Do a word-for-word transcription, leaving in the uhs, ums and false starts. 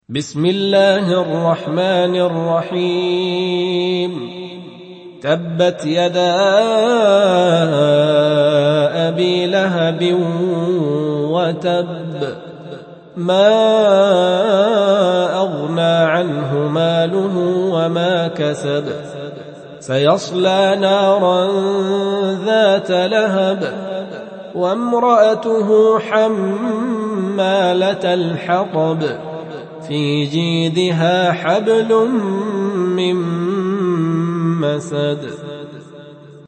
بسم الله الرحمن الرحيم تبت يدا أبي لهب وتب ما أغنى عنه ماله وما كسب سيصلى نارا ذات لهب وامرأته حمالة الحطب في جيدها حبل من مسد